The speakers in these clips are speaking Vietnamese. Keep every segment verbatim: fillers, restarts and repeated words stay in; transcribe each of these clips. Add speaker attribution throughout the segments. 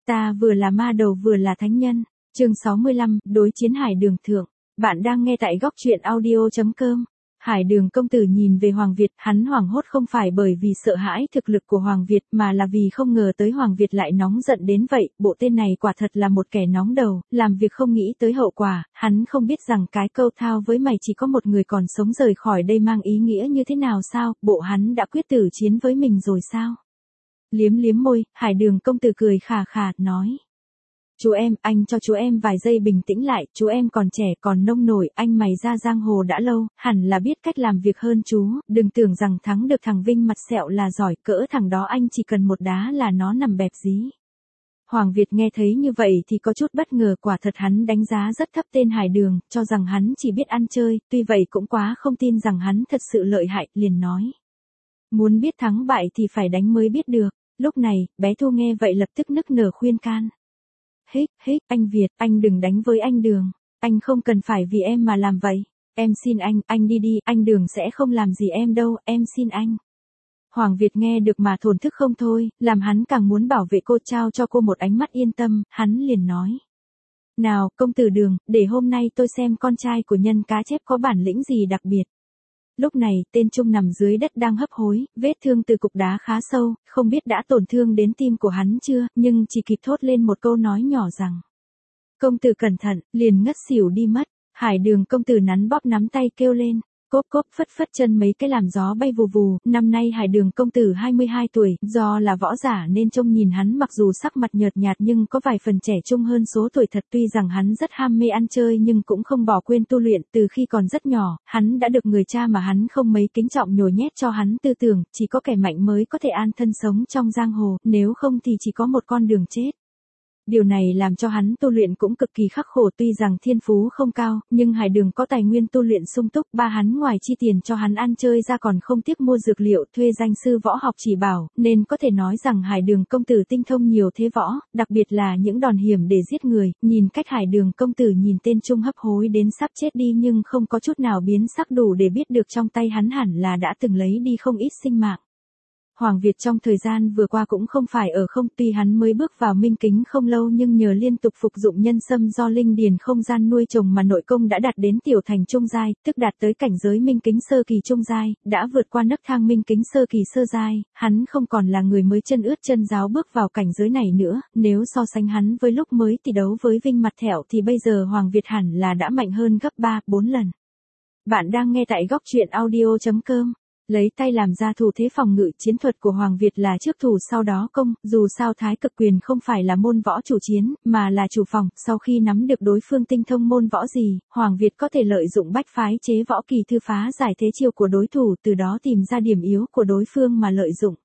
Speaker 1: Ta vừa là ma đầu vừa là thánh nhân. Chương sáu mươi lăm, đối chiến Hải Đường thượng. Bạn đang nghe tại góc truyện audio chấm com. Hải Đường công tử nhìn về Hoàng Việt, hắn hoảng hốt không phải bởi vì sợ hãi thực lực của Hoàng Việt mà là vì không ngờ tới Hoàng Việt lại nóng giận đến vậy, bộ tên này quả thật là một kẻ nóng đầu, làm việc không nghĩ tới hậu quả, hắn không biết rằng cái câu thao với mày chỉ có một người còn sống rời khỏi đây mang ý nghĩa như thế nào sao, bộ hắn đã quyết tử chiến với mình rồi sao? Liếm liếm môi, Hải Đường công tử cười khà khà, nói. Chú em, anh cho chú em vài giây bình tĩnh lại, chú em còn trẻ, còn nông nổi, anh mày ra giang hồ đã lâu, hẳn là biết cách làm việc hơn chú, đừng tưởng rằng thắng được thằng Vinh mặt sẹo là giỏi, cỡ thằng đó anh chỉ cần một đá là nó nằm bẹp dí. Hoàng Việt nghe thấy như vậy thì có chút bất ngờ, quả thật hắn đánh giá rất thấp tên Hải Đường, cho rằng hắn chỉ biết ăn chơi, tuy vậy cũng quá không tin rằng hắn thật sự lợi hại, liền nói. Muốn biết thắng bại thì phải đánh mới biết được, lúc này, bé Thu nghe vậy lập tức nức nở khuyên can. Hích, hích, anh Việt, anh đừng đánh với anh Đường, anh không cần phải vì em mà làm vậy, em xin anh, anh đi đi, anh Đường sẽ không làm gì em đâu, em xin anh. Hoàng Việt nghe được mà thổn thức không thôi, làm hắn càng muốn bảo vệ cô, trao cho cô một ánh mắt yên tâm, hắn liền nói. Nào, công tử Đường, để hôm nay tôi xem con trai của nhân cá chép có bản lĩnh gì đặc biệt. Lúc này, tên Trung nằm dưới đất đang hấp hối, vết thương từ cục đá khá sâu, không biết đã tổn thương đến tim của hắn chưa, nhưng chỉ kịp thốt lên một câu nói nhỏ rằng. Công tử cẩn thận, liền ngất xỉu đi mất. Hải Đường công tử nắn bóp nắm tay kêu lên, cốp cốp phất phất chân mấy cái làm gió bay vù vù. Năm nay Hải Đường công tử hai mươi hai tuổi, do là võ giả nên trông nhìn hắn mặc dù sắc mặt nhợt nhạt nhưng có vài phần trẻ trung hơn số tuổi thật. Tuy rằng hắn rất ham mê ăn chơi nhưng cũng không bỏ quên tu luyện, từ khi còn rất nhỏ, hắn đã được người cha mà hắn không mấy kính trọng nhồi nhét cho hắn tư tưởng, chỉ có kẻ mạnh mới có thể an thân sống trong giang hồ, nếu không thì chỉ có một con đường chết. Điều này làm cho hắn tu luyện cũng cực kỳ khắc khổ, tuy rằng thiên phú không cao, nhưng Hải Đường có tài nguyên tu luyện sung túc, ba hắn ngoài chi tiền cho hắn ăn chơi ra còn không tiếc mua dược liệu, thuê danh sư võ học chỉ bảo, nên có thể nói rằng Hải Đường công tử tinh thông nhiều thế võ, đặc biệt là những đòn hiểm để giết người. Nhìn cách Hải Đường công tử nhìn tên Trung hấp hối đến sắp chết đi nhưng không có chút nào biến sắc, đủ để biết được trong tay hắn hẳn là đã từng lấy đi không ít sinh mạng. Hoàng Việt trong thời gian vừa qua cũng không phải ở không, tuy hắn mới bước vào minh kính không lâu nhưng nhờ liên tục phục dụng nhân sâm do linh điền không gian nuôi trồng mà nội công đã đạt đến tiểu thành trung giai, tức đạt tới cảnh giới minh kính sơ kỳ trung giai, đã vượt qua nấc thang minh kính sơ kỳ sơ giai, hắn không còn là người mới chân ướt chân ráo bước vào cảnh giới này nữa, nếu so sánh hắn với lúc mới tỷ đấu với Vinh mặt thẹo thì bây giờ Hoàng Việt hẳn là đã mạnh hơn gấp ba, bốn lần. Bạn đang nghe tại góc truyện audio chấm com. Lấy tay làm ra thủ thế phòng ngự, chiến thuật của Hoàng Việt là trước thủ sau đó công, dù sao Thái Cực Quyền không phải là môn võ chủ chiến, mà là chủ phòng, sau khi nắm được đối phương tinh thông môn võ gì, Hoàng Việt có thể lợi dụng bách phái chế võ kỳ thư phá giải thế chiêu của đối thủ, từ đó tìm ra điểm yếu của đối phương mà lợi dụng.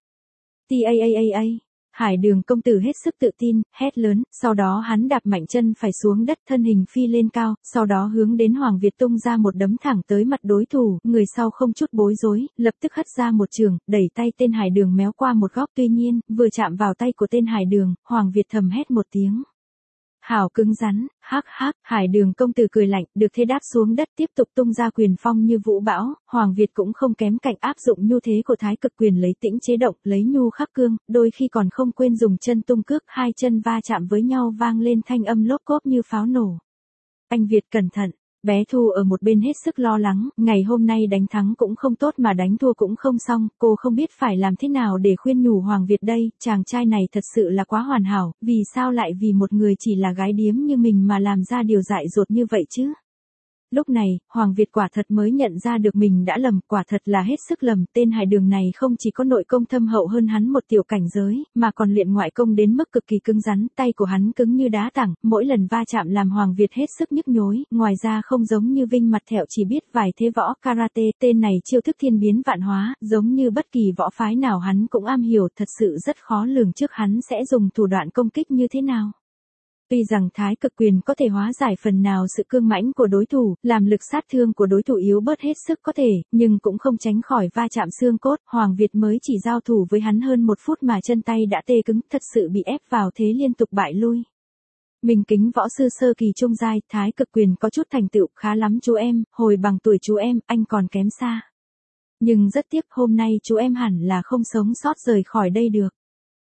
Speaker 1: Ta Hải Đường công tử hết sức tự tin, hét lớn, sau đó hắn đạp mạnh chân phải xuống đất, thân hình phi lên cao, sau đó hướng đến Hoàng Việt tung ra một đấm thẳng tới mặt đối thủ, người sau không chút bối rối, lập tức hất ra một trường, đẩy tay tên Hải Đường méo qua một góc, tuy nhiên, vừa chạm vào tay của tên Hải Đường, Hoàng Việt thầm hét một tiếng. Hảo cứng rắn, hắc hắc, Hải Đường công tử cười lạnh, được thế đáp xuống đất tiếp tục tung ra quyền phong như vũ bão, Hoàng Việt cũng không kém cạnh áp dụng nhu thế của Thái Cực Quyền lấy tĩnh chế động, lấy nhu khắc cương, đôi khi còn không quên dùng chân tung cước, hai chân va chạm với nhau vang lên thanh âm lốp cốp như pháo nổ. Anh Việt cẩn thận. Bé Thu ở một bên hết sức lo lắng, ngày hôm nay đánh thắng cũng không tốt mà đánh thua cũng không xong, cô không biết phải làm thế nào để khuyên nhủ Hoàng Việt đây, chàng trai này thật sự là quá hoàn hảo, vì sao lại vì một người chỉ là gái điếm như mình mà làm ra điều dại dột như vậy chứ? Lúc này, Hoàng Việt quả thật mới nhận ra được mình đã lầm, quả thật là hết sức lầm, tên Hải Đường này không chỉ có nội công thâm hậu hơn hắn một tiểu cảnh giới, mà còn luyện ngoại công đến mức cực kỳ cứng rắn, tay của hắn cứng như đá tảng, mỗi lần va chạm làm Hoàng Việt hết sức nhức nhối, ngoài ra không giống như Vinh mặt thẹo chỉ biết vài thế võ karate, tên này chiêu thức thiên biến vạn hóa, giống như bất kỳ võ phái nào hắn cũng am hiểu, thật sự rất khó lường trước hắn sẽ dùng thủ đoạn công kích như thế nào. Tuy rằng Thái Cực Quyền có thể hóa giải phần nào sự cương mãnh của đối thủ, làm lực sát thương của đối thủ yếu bớt hết sức có thể, nhưng cũng không tránh khỏi va chạm xương cốt, Hoàng Việt mới chỉ giao thủ với hắn hơn một phút mà chân tay đã tê cứng, thật sự bị ép vào thế liên tục bại lui. Minh kính võ sư sơ kỳ trung giai, Thái Cực Quyền có chút thành tựu, khá lắm chú em, hồi bằng tuổi chú em, anh còn kém xa. Nhưng rất tiếc hôm nay chú em hẳn là không sống sót rời khỏi đây được.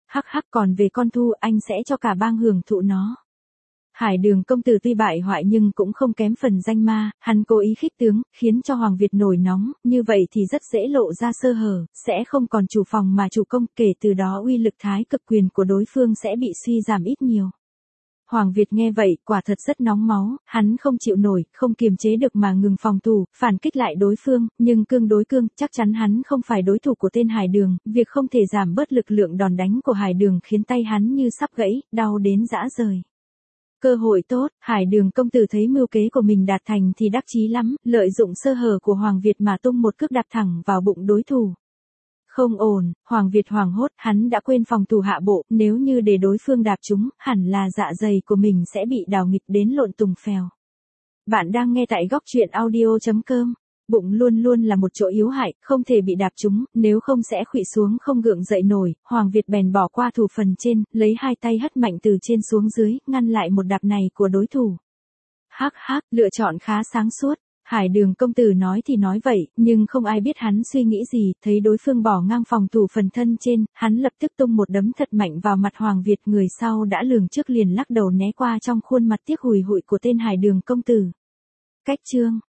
Speaker 1: Hắc hắc, còn về con Thu, anh sẽ cho cả bang hưởng thụ nó. Hải Đường công tử tuy bại hoại nhưng cũng không kém phần danh ma, hắn cố ý khích tướng, khiến cho Hoàng Việt nổi nóng, như vậy thì rất dễ lộ ra sơ hở, sẽ không còn chủ phòng mà chủ công, kể từ đó uy lực thái cực quyền của đối phương sẽ bị suy giảm ít nhiều. Hoàng Việt nghe vậy, quả thật rất nóng máu, hắn không chịu nổi, không kiềm chế được mà ngừng phòng thủ, phản kích lại đối phương, nhưng cương đối cương, chắc chắn hắn không phải đối thủ của tên Hải Đường, việc không thể giảm bớt lực lượng đòn đánh của Hải Đường khiến tay hắn như sắp gãy, đau đến rã rời. Cơ hội tốt, Hải Đường công tử thấy mưu kế của mình đạt thành thì đắc chí lắm, lợi dụng sơ hở của Hoàng Việt mà tung một cước đạp thẳng vào bụng đối thủ. Không ổn, Hoàng Việt hoảng hốt, hắn đã quên phòng thủ hạ bộ, nếu như để đối phương đạp trúng, hẳn là dạ dày của mình sẽ bị đào nghịch đến lộn tùng phèo. Bạn đang nghe tại góc truyện audio chấm com. Bụng luôn luôn là một chỗ yếu hại, không thể bị đạp trúng, nếu không sẽ khuỵu xuống không gượng dậy nổi. Hoàng Việt bèn bỏ qua thủ phần trên, lấy hai tay hất mạnh từ trên xuống dưới, ngăn lại một đạp này của đối thủ. Hắc hắc, lựa chọn khá sáng suốt. Hải Đường công tử nói thì nói vậy, nhưng không ai biết hắn suy nghĩ gì, thấy đối phương bỏ ngang phòng thủ phần thân trên, hắn lập tức tung một đấm thật mạnh vào mặt Hoàng Việt, người sau đã lường trước liền lắc đầu né qua trong khuôn mặt tiếc hùi hụi của tên Hải Đường công tử. Cách chương